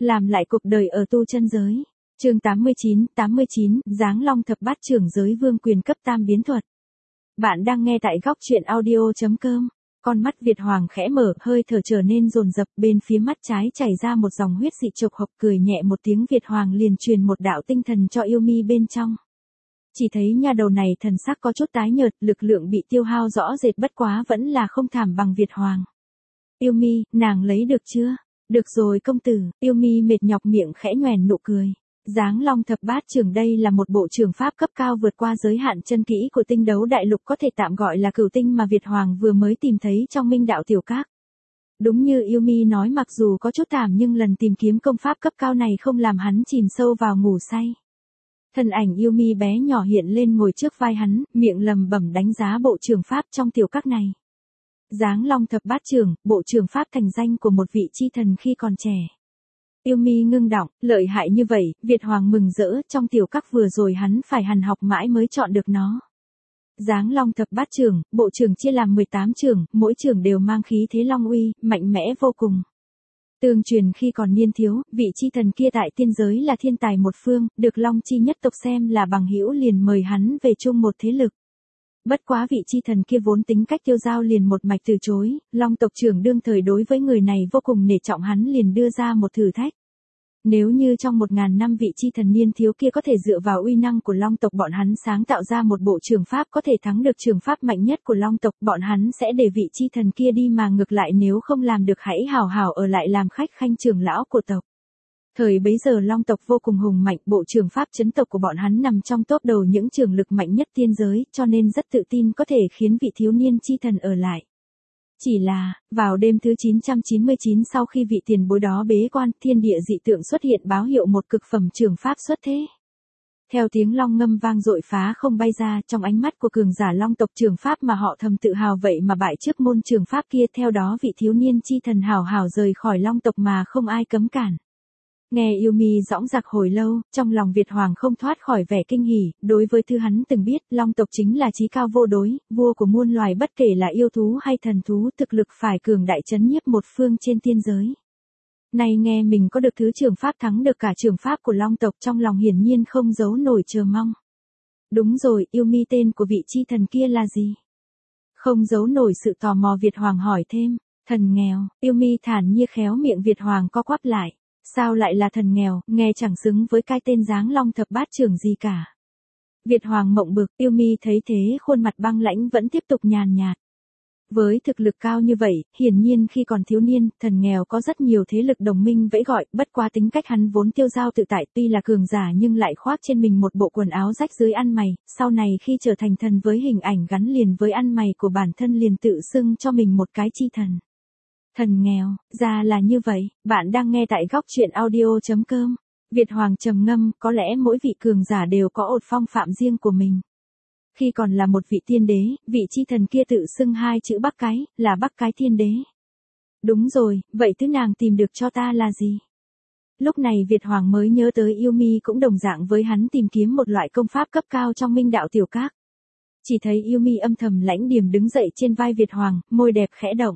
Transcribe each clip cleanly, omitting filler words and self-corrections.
làm lại cuộc đời ở tu chân giới. Chương 89, Giáng Long thập bát trưởng giới vương quyền cấp tam biến thuật. Bạn đang nghe tại góc truyện audio.com. Con mắt Việt Hoàng khẽ mở, hơi thở trở nên dồn dập, bên phía mắt trái chảy ra một dòng huyết dị chộc hộc, cười nhẹ một tiếng, Việt Hoàng liền truyền một đạo tinh thần cho yêu mi bên trong. Chỉ thấy nha đầu này thần sắc có chút tái nhợt, lực lượng bị tiêu hao rõ rệt, bất quá vẫn là không thảm bằng Việt Hoàng. Yêu mi, nàng lấy được chưa? Được rồi công tử, yêu mi mệt nhọc miệng khẽ nhoẻn nụ cười. Giáng Long thập bát trưởng đây là một bộ trường pháp cấp cao vượt qua giới hạn chân kỹ của tinh đấu đại lục, có thể tạm gọi là cửu tinh mà Việt Hoàng vừa mới tìm thấy trong Minh đạo tiểu các. Đúng như yêu mi nói, mặc dù có chút thảm nhưng lần tìm kiếm công pháp cấp cao này không làm hắn chìm sâu vào ngủ say. Thân ảnh yêu mi bé nhỏ hiện lên ngồi trước vai hắn, miệng lầm bẩm đánh giá bộ trường pháp trong tiểu các này. Giáng Long thập bát trưởng, bộ trường pháp thành danh của một vị chi thần khi còn trẻ. Yêu mi ngưng đọng, lợi hại như vậy, Việt Hoàng mừng rỡ, trong tiểu các vừa rồi hắn phải hằn học mãi mới chọn được nó. Giáng Long thập bát trưởng, bộ trưởng chia làm 18 trưởng, mỗi trưởng đều mang khí thế long uy, mạnh mẽ vô cùng. Tương truyền khi còn niên thiếu, vị chi thần kia tại tiên giới là thiên tài một phương, được Long chi nhất tộc xem là bằng hữu liền mời hắn về chung một thế lực. Bất quá vị chi thần kia vốn tính cách tiêu dao liền một mạch từ chối, Long tộc trưởng đương thời đối với người này vô cùng nể trọng, hắn liền đưa ra một thử thách. Nếu như trong 1000 năm vị chi thần niên thiếu kia có thể dựa vào uy năng của Long tộc bọn hắn sáng tạo ra một bộ trường pháp có thể thắng được trường pháp mạnh nhất của Long tộc, bọn hắn sẽ để vị chi thần kia đi, mà ngược lại nếu không làm được hãy hào hào ở lại làm khách khanh trưởng lão của tộc. Thời bấy giờ Long tộc vô cùng hùng mạnh, bộ trường pháp chấn tộc của bọn hắn nằm trong top đầu những trường lực mạnh nhất tiên giới, cho nên rất tự tin có thể khiến vị thiếu niên chi thần ở lại. Chỉ là, vào đêm thứ 999 sau khi vị tiền bối đó bế quan, thiên địa dị tượng xuất hiện báo hiệu một cực phẩm trường pháp xuất thế. Theo tiếng long ngâm vang dội phá không bay ra, trong ánh mắt của cường giả Long tộc, trường pháp mà họ thầm tự hào vậy mà bại trước môn trường pháp kia, theo đó vị thiếu niên chi thần hào hào rời khỏi Long tộc mà không ai cấm cản. Nghe yêu mi dõng dạc hồi lâu, trong lòng Việt Hoàng không thoát khỏi vẻ kinh hỉ, đối với thứ hắn từng biết, Long tộc chính là chí cao vô đối, vua của muôn loài, bất kể là yêu thú hay thần thú, thực lực phải cường đại chấn nhiếp một phương trên tiên giới. Nay nghe mình có được thứ trường pháp thắng được cả trường pháp của Long tộc, trong lòng hiển nhiên không giấu nổi chờ mong. Đúng rồi, yêu mi tên của vị chi thần kia là gì? Không giấu nổi sự tò mò, Việt Hoàng hỏi thêm. Thần nghèo, yêu mi thản nhiên khéo miệng, Việt Hoàng co quắp lại. Sao lại là thần nghèo, nghe chẳng xứng với cái tên Giáng Long thập bát trưởng gì cả. Việt Hoàng mộng bực, yêu mi thấy thế khuôn mặt băng lãnh vẫn tiếp tục nhàn nhạt. Với thực lực cao như vậy, hiển nhiên khi còn thiếu niên, thần nghèo có rất nhiều thế lực đồng minh vẫy gọi, bất quá tính cách hắn vốn tiêu dao tự tại, tuy là cường giả nhưng lại khoác trên mình một bộ quần áo rách dưới ăn mày, sau này khi trở thành thần với hình ảnh gắn liền với ăn mày của bản thân liền tự xưng cho mình một cái chi thần. Thần nghèo, ra là như vậy, bạn đang nghe tại góc truyện audio.com. Việt Hoàng trầm ngâm, có lẽ mỗi vị cường giả đều có một phong phạm riêng của mình. Khi còn là một vị tiên đế, vị chi thần kia tự xưng hai chữ Bắc Cái, là Bắc Cái Thiên Đế. Đúng rồi, vậy thứ nàng tìm được cho ta là gì? Lúc này Việt Hoàng mới nhớ tới yêu mi cũng đồng dạng với hắn tìm kiếm một loại công pháp cấp cao trong Minh đạo tiểu các. Chỉ thấy yêu mi âm thầm lãnh điềm đứng dậy trên vai Việt Hoàng, môi đẹp khẽ động.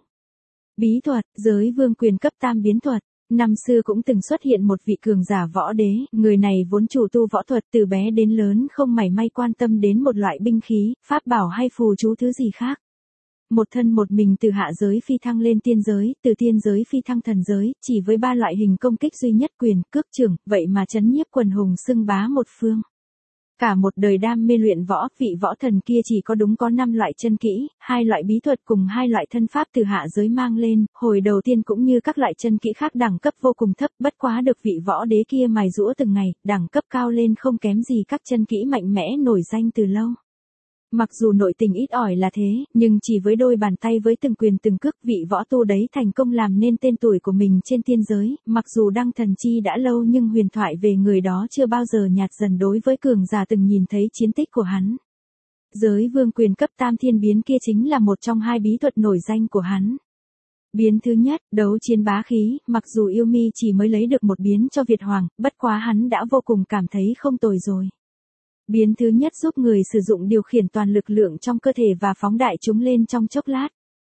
Bí thuật, giới vương quyền cấp tam biến thuật. Năm xưa cũng từng xuất hiện một vị cường giả võ đế, người này vốn chủ tu võ thuật, từ bé đến lớn không mảy may quan tâm đến một loại binh khí, pháp bảo hay phù chú thứ gì khác. Một thân một mình từ hạ giới phi thăng lên tiên giới, từ tiên giới phi thăng thần giới, chỉ với 3 loại hình công kích duy nhất: quyền, cước, chưởng, vậy mà chấn nhiếp quần hùng xưng bá một phương. Cả một đời đam mê luyện võ, vị võ thần kia chỉ có đúng có 5 loại chân kỹ, 2 loại bí thuật cùng 2 loại thân pháp từ hạ giới mang lên, hồi đầu tiên cũng như các loại chân kỹ khác đẳng cấp vô cùng thấp, bất quá được vị võ đế kia mài giũa từng ngày, đẳng cấp cao lên không kém gì các chân kỹ mạnh mẽ nổi danh từ lâu. Mặc dù nội tình ít ỏi là thế, nhưng chỉ với đôi bàn tay với từng quyền từng cước, vị võ tu đấy thành công làm nên tên tuổi của mình trên tiên giới, mặc dù đăng thần chi đã lâu nhưng huyền thoại về người đó chưa bao giờ nhạt dần đối với cường giả từng nhìn thấy chiến tích của hắn. Giới vương quyền cấp tam thiên biến kia chính là một trong 2 bí thuật nổi danh của hắn. Biến thứ nhất, đấu chiến bá khí, mặc dù yêu mi chỉ mới lấy được một biến cho Việt Hoàng, bất quá hắn đã vô cùng cảm thấy không tồi rồi. Biến thứ nhất giúp người sử dụng điều khiển toàn lực lượng trong cơ thể và phóng đại chúng lên trong chốc lát.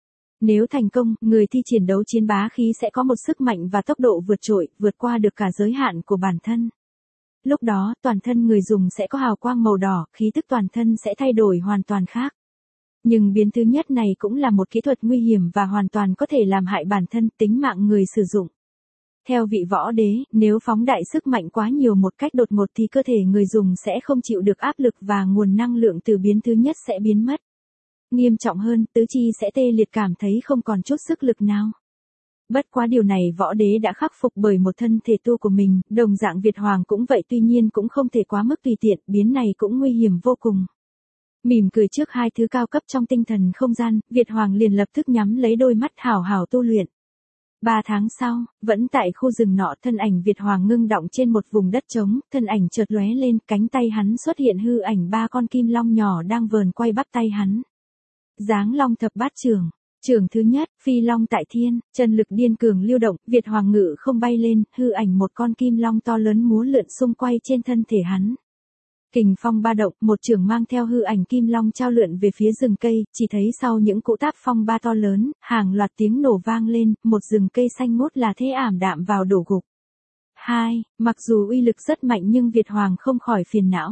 Nếu thành công, người thi triển đấu chiến bá khí sẽ có một sức mạnh và tốc độ vượt trội, vượt qua được cả giới hạn của bản thân. Lúc đó, toàn thân người dùng sẽ có hào quang màu đỏ, khí tức toàn thân sẽ thay đổi hoàn toàn khác. Nhưng biến thứ nhất này cũng là một kỹ thuật nguy hiểm và hoàn toàn có thể làm hại bản thân, tính mạng người sử dụng. Theo vị võ đế, nếu phóng đại sức mạnh quá nhiều một cách đột ngột thì cơ thể người dùng sẽ không chịu được áp lực và nguồn năng lượng từ biến thứ nhất sẽ biến mất. Nghiêm trọng hơn, tứ chi sẽ tê liệt cảm thấy không còn chút sức lực nào. Bất quá điều này võ đế đã khắc phục bởi một thân thể tu của mình, đồng dạng Việt Hoàng cũng vậy, tuy nhiên cũng không thể quá mức tùy tiện, biến này cũng nguy hiểm vô cùng. Mỉm cười trước hai thứ cao cấp trong tinh thần không gian, Việt Hoàng liền lập tức nhắm lấy đôi mắt hảo hảo tu luyện. 3 tháng sau, vẫn tại khu rừng nọ, thân ảnh Việt Hoàng ngưng động trên một vùng đất trống, thân ảnh chợt lóe lên, cánh tay hắn xuất hiện hư ảnh 3 con kim long nhỏ đang vờn quay bắp tay hắn. Giáng long thập bát trưởng. Trưởng thứ nhất, phi long tại thiên, chân lực điên cường lưu động, Việt Hoàng ngự không bay lên, hư ảnh một con kim long to lớn múa lượn xung quay trên thân thể hắn. Kình phong ba động, một trưởng mang theo hư ảnh kim long trao lượn về phía rừng cây, chỉ thấy sau những cỗ táp phong ba to lớn, hàng loạt tiếng nổ vang lên, một rừng cây xanh ngút là thế ảm đạm vào đổ gục. 2. Mặc dù uy lực rất mạnh nhưng Việt Hoàng không khỏi phiền não.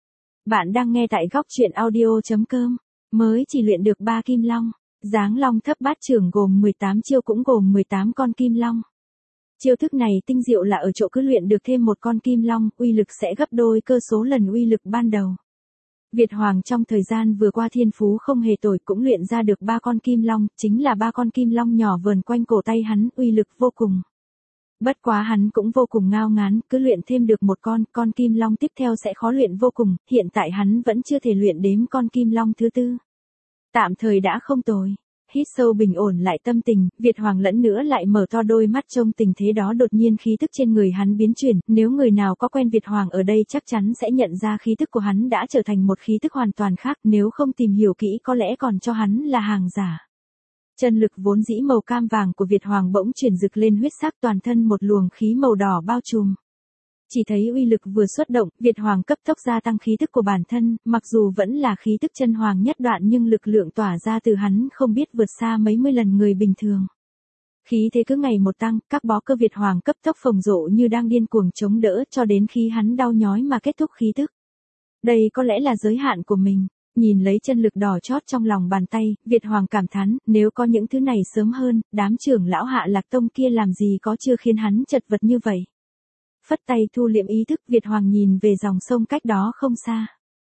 Bạn đang nghe tại góc truyện audio.com. Mới chỉ luyện được 3 kim long. Giáng long thấp bát trưởng gồm 18 chiêu cũng gồm 18 con kim long. Chiêu thức này tinh diệu là ở chỗ cứ luyện được thêm một con kim long, uy lực sẽ gấp đôi cơ số lần uy lực ban đầu. Việt Hoàng trong thời gian vừa qua thiên phú không hề tồi cũng luyện ra được 3 con kim long, chính là 3 con kim long nhỏ vờn quanh cổ tay hắn, uy lực vô cùng. Bất quá hắn cũng vô cùng ngao ngán, cứ luyện thêm được một con kim long tiếp theo sẽ khó luyện vô cùng, hiện tại hắn vẫn chưa thể luyện đếm con kim long thứ tư. Tạm thời đã không tồi. Hít sâu bình ổn lại tâm tình, Việt Hoàng lẫn nữa lại mở to đôi mắt trông tình thế đó, đột nhiên khí tức trên người hắn biến chuyển, nếu người nào có quen Việt Hoàng ở đây chắc chắn sẽ nhận ra khí tức của hắn đã trở thành một khí tức hoàn toàn khác, nếu không tìm hiểu kỹ có lẽ còn cho hắn là hàng giả. Chân lực vốn dĩ màu cam vàng của Việt Hoàng bỗng chuyển rực lên huyết sắc, toàn thân một luồng khí màu đỏ bao trùm. Chỉ thấy uy lực vừa xuất động, Việt Hoàng cấp tốc gia tăng khí tức của bản thân, mặc dù vẫn là khí tức chân hoàng nhất đoạn nhưng lực lượng tỏa ra từ hắn không biết vượt xa mấy mươi lần người bình thường. Khí thế cứ ngày một tăng, các bó cơ Việt Hoàng cấp tốc phồng rộ như đang điên cuồng chống đỡ cho đến khi hắn đau nhói mà kết thúc khí tức. Đây có lẽ là giới hạn của mình. Nhìn lấy chân lực đỏ chót trong lòng bàn tay, Việt Hoàng cảm thán, nếu có những thứ này sớm hơn, đám trưởng lão Hạ Lạc Tông kia làm gì có chưa khiến hắn chật vật như vậy. Phất tay thu liệm ý thức, Việt Hoàng nhìn về dòng sông cách đó không xa.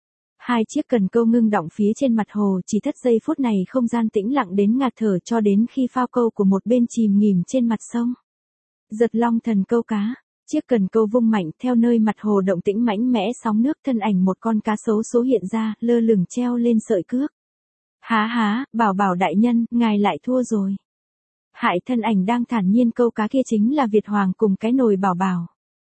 2 chiếc cần câu ngưng đọng phía trên mặt hồ, chỉ thất giây phút này không gian tĩnh lặng đến ngạt thở cho đến khi phao câu của một bên chìm nghỉm trên mặt sông. Giật long thần câu cá. Chiếc cần câu vung mạnh theo nơi mặt hồ động tĩnh mãnh mẽ sóng nước, thân ảnh một con cá sấu số hiện ra, lơ lửng treo lên sợi cước. Há, bảo bảo đại nhân, ngài lại thua rồi. Hại, thân ảnh đang thản nhiên câu cá kia chính là Việt Hoàng cùng cái nồi bảo bảo.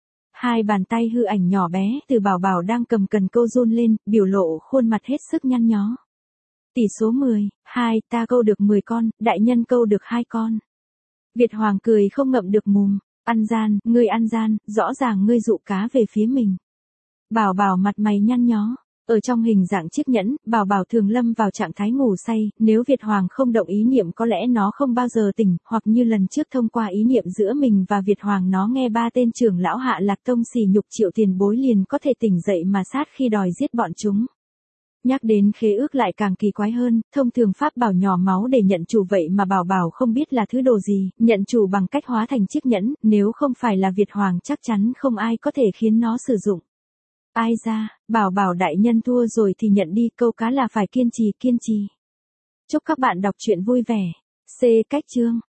2 bàn tay hư ảnh nhỏ bé từ bảo bảo đang cầm cần câu run lên, biểu lộ khuôn mặt hết sức nhăn nhó. Tỷ số 10, 2, ta câu được 10 con, đại nhân câu được 2 con. Việt Hoàng cười không ngậm được mồm. Ăn gian, ngươi ăn gian, rõ ràng ngươi dụ cá về phía mình. Bảo bảo mặt mày nhăn nhó. Ở trong hình dạng chiếc nhẫn, bảo bảo thường lâm vào trạng thái ngủ say, nếu Việt Hoàng không động ý niệm có lẽ nó không bao giờ tỉnh, hoặc như lần trước thông qua ý niệm giữa mình và Việt Hoàng nó nghe 3 tên trưởng lão Hạ Lạc Tông sỉ nhục Triệu tiền bối liền có thể tỉnh dậy mà sát khi đòi giết bọn chúng. Nhắc đến khế ước lại càng kỳ quái hơn, thông thường pháp bảo nhỏ máu để nhận chủ, vậy mà bảo bảo không biết là thứ đồ gì, nhận chủ bằng cách hóa thành chiếc nhẫn, nếu không phải là Việt Hoàng chắc chắn không ai có thể khiến nó sử dụng. Ai ra, bảo bảo đại nhân thua rồi thì nhận đi, câu cá là phải kiên trì. Chúc các bạn đọc truyện vui vẻ. C. Cách chương